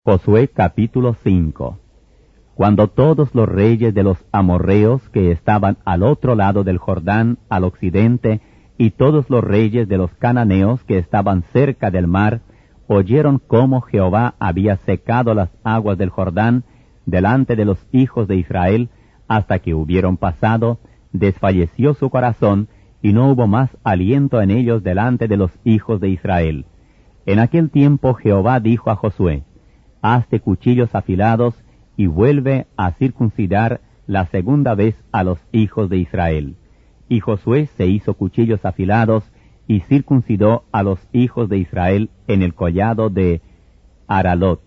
Josué capítulo 5. Cuando todos los reyes de los amorreos que estaban al otro lado del Jordán, al occidente, y todos los reyes de los cananeos que estaban cerca del mar, oyeron cómo Jehová había secado las aguas del Jordán delante de los hijos de Israel, hasta que hubieron pasado, desfalleció su corazón, y no hubo más aliento en ellos delante de los hijos de Israel. En aquel tiempo Jehová dijo a Josué: hazte cuchillos afilados, y vuelve a circuncidar la segunda vez a los hijos de Israel. Y Josué se hizo cuchillos afilados, y circuncidó a los hijos de Israel en el collado de Aralot.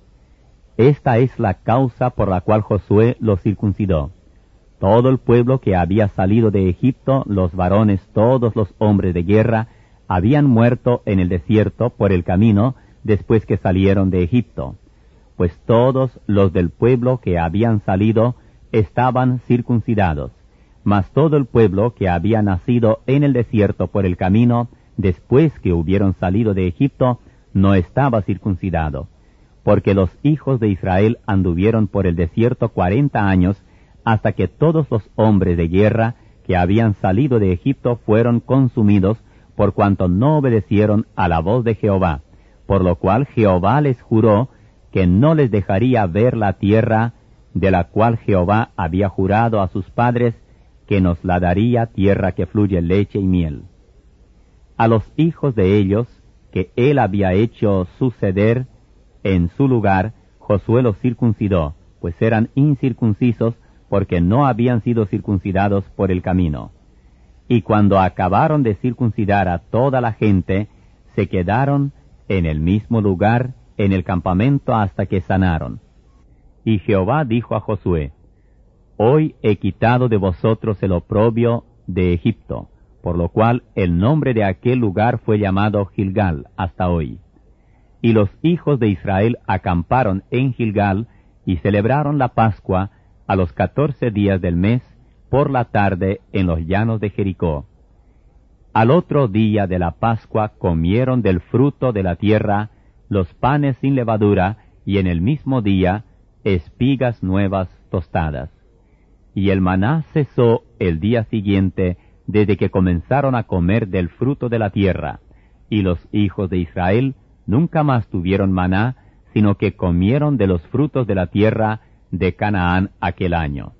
Esta es la causa por la cual Josué los circuncidó. Todo el pueblo que había salido de Egipto, los varones, todos los hombres de guerra, habían muerto en el desierto por el camino, después que salieron de Egipto, pues todos los del pueblo que habían salido estaban circuncidados, mas todo el pueblo que había nacido en el desierto por el camino, después que hubieron salido de Egipto, no estaba circuncidado, porque los hijos de Israel anduvieron por el desierto 40 años, hasta que todos los hombres de guerra que habían salido de Egipto fueron consumidos, por cuanto no obedecieron a la voz de Jehová, por lo cual Jehová les juró que no les dejaría ver la tierra de la cual Jehová había jurado a sus padres, que nos la daría, tierra que fluye leche y miel. A los hijos de ellos, que él había hecho suceder en su lugar, Josué los circuncidó, pues eran incircuncisos, porque no habían sido circuncidados por el camino. Y cuando acabaron de circuncidar a toda la gente, se quedaron en el mismo lugar, en el campamento, hasta que sanaron. Y Jehová dijo a Josué: hoy he quitado de vosotros el oprobio de Egipto, por lo cual el nombre de aquel lugar fue llamado Gilgal hasta hoy. Y los hijos de Israel acamparon en Gilgal, y celebraron la Pascua a los 14 días del mes, por la tarde en los llanos de Jericó. Al otro día de la Pascua comieron del fruto de la tierra los panes sin levadura, y en el mismo día espigas nuevas tostadas. Y el maná cesó el día siguiente, desde que comenzaron a comer del fruto de la tierra, y los hijos de Israel nunca más tuvieron maná, sino que comieron de los frutos de la tierra de Canaán aquel año.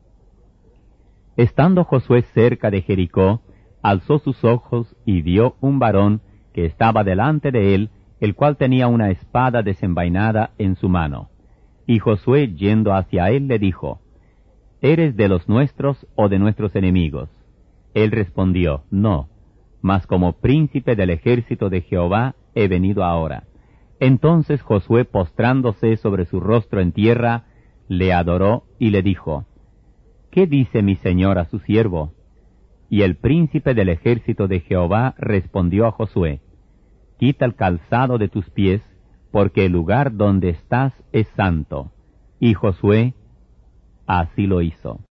Estando Josué cerca de Jericó, alzó sus ojos y vio un varón que estaba delante de él, el cual tenía una espada desenvainada en su mano. Y Josué, yendo hacia él, le dijo: ¿eres de los nuestros o de nuestros enemigos? Él respondió: no, mas como príncipe del ejército de Jehová he venido ahora. Entonces Josué, postrándose sobre su rostro en tierra, le adoró y le dijo: ¿qué dice mi señor a su siervo? Y el príncipe del ejército de Jehová respondió a Josué: quita el calzado de tus pies, porque el lugar donde estás es santo. Y Josué así lo hizo.